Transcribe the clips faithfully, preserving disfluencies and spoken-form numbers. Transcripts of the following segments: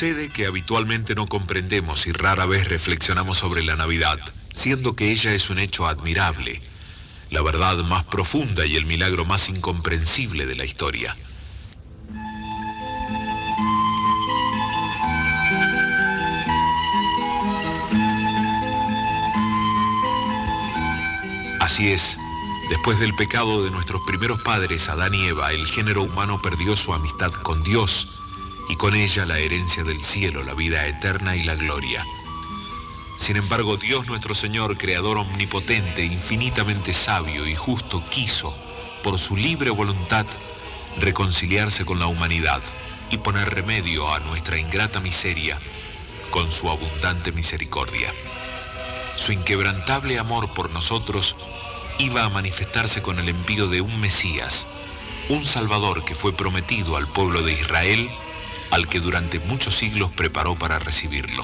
Sucede que habitualmente no comprendemos y rara vez reflexionamos sobre la Navidad, siendo que ella es un hecho admirable, la verdad más profunda y el milagro más incomprensible de la historia. Así es, después del pecado de nuestros primeros padres, Adán y Eva, el género humano perdió su amistad con Dios y con ella la herencia del cielo, la vida eterna y la gloria. Sin embargo, Dios nuestro Señor, Creador omnipotente, infinitamente sabio y justo, quiso, por su libre voluntad, reconciliarse con la humanidad y poner remedio a nuestra ingrata miseria con su abundante misericordia. Su inquebrantable amor por nosotros iba a manifestarse con el envío de un Mesías, un Salvador que fue prometido al pueblo de Israel, al que durante muchos siglos preparó para recibirlo.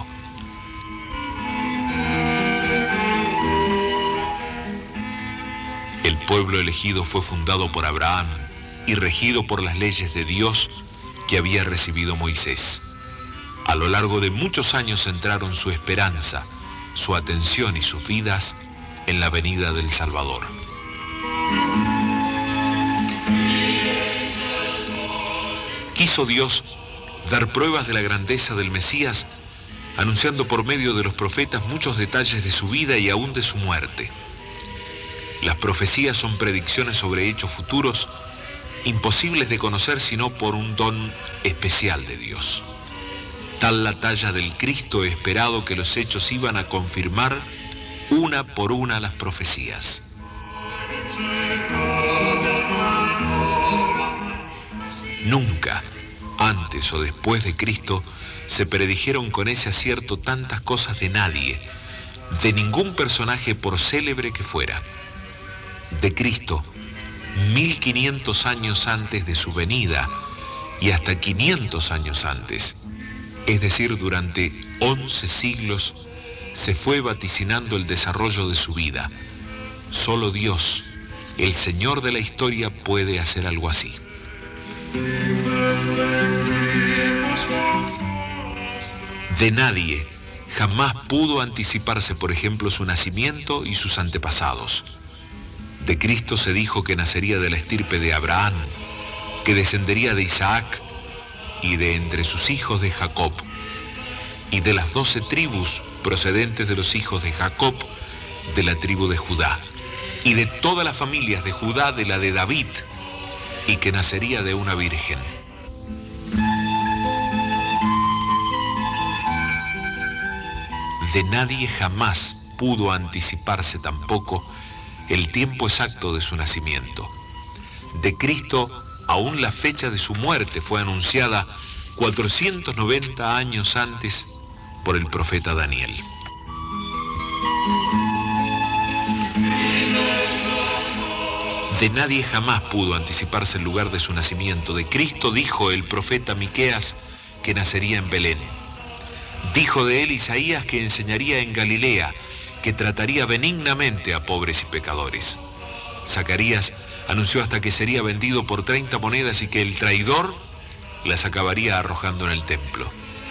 El pueblo elegido fue fundado por Abraham y regido por las leyes de Dios que había recibido Moisés. A lo largo de muchos años centraron su esperanza, su atención y sus vidas en la venida del Salvador. Quiso Dios dar pruebas de la grandeza del Mesías, anunciando por medio de los profetas muchos detalles de su vida y aún de su muerte. Las profecías son predicciones sobre hechos futuros, imposibles de conocer sino por un don especial de Dios. Tal la talla del Cristo esperado que los hechos iban a confirmar una por una las profecías. Nunca, antes o después de Cristo, se predijeron con ese acierto tantas cosas de nadie, de ningún personaje por célebre que fuera. De Cristo, mil quinientos años antes de su venida y hasta quinientos años antes, es decir, durante once siglos, se fue vaticinando el desarrollo de su vida. Solo Dios, el Señor de la historia, puede hacer algo así. De nadie jamás pudo anticiparse, por ejemplo, su nacimiento y sus antepasados. De Cristo se dijo que nacería de la estirpe de Abraham, que descendería de Isaac y de entre sus hijos de Jacob, y de las doce tribus procedentes de los hijos de Jacob, de la tribu de Judá, y de todas las familias de Judá, de la de David, y que nacería de una virgen. De nadie jamás pudo anticiparse tampoco el tiempo exacto de su nacimiento. De Cristo, aún la fecha de su muerte fue anunciada cuatrocientos noventa años antes por el profeta Daniel. De nadie jamás pudo anticiparse el lugar de su nacimiento. De Cristo dijo el profeta Miqueas que nacería en Belén. Dijo de él Isaías que enseñaría en Galilea, que trataría benignamente a pobres y pecadores. Zacarías anunció hasta que sería vendido por treinta monedas y que el traidor las acabaría arrojando en el templo.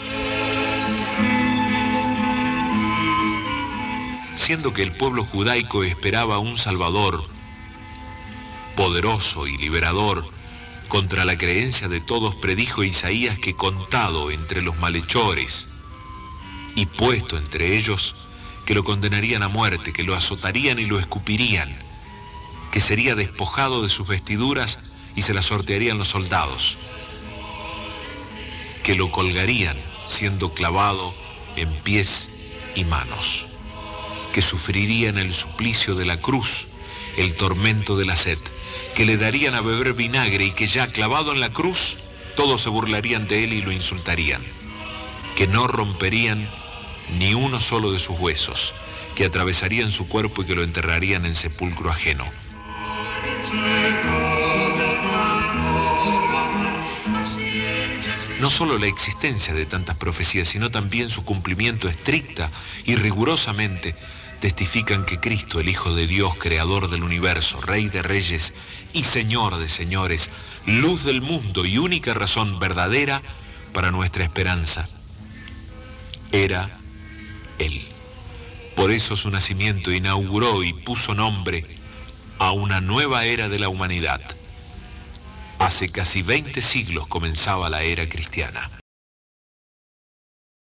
Siendo que el pueblo judaico esperaba un Salvador poderoso y liberador contra la creencia de todos, predijo Isaías que contado entre los malhechores y puesto entre ellos, que lo condenarían a muerte, que lo azotarían y lo escupirían, que sería despojado de sus vestiduras y se las sortearían los soldados, que lo colgarían siendo clavado en pies y manos, que sufriría en el suplicio de la cruz el tormento de la sed, que le darían a beber vinagre y que ya clavado en la cruz todos se burlarían de él y lo insultarían, que no romperían ni uno solo de sus huesos, que atravesarían su cuerpo y que lo enterrarían en sepulcro ajeno. No solo la existencia de tantas profecías, sino también su cumplimiento estricta y rigurosamente testifican que Cristo, el Hijo de Dios, Creador del universo, Rey de reyes y Señor de señores, luz del mundo y única razón verdadera para nuestra esperanza, era Él. Por eso su nacimiento inauguró y puso nombre a una nueva era de la humanidad. Hace casi veinte siglos comenzaba la era cristiana.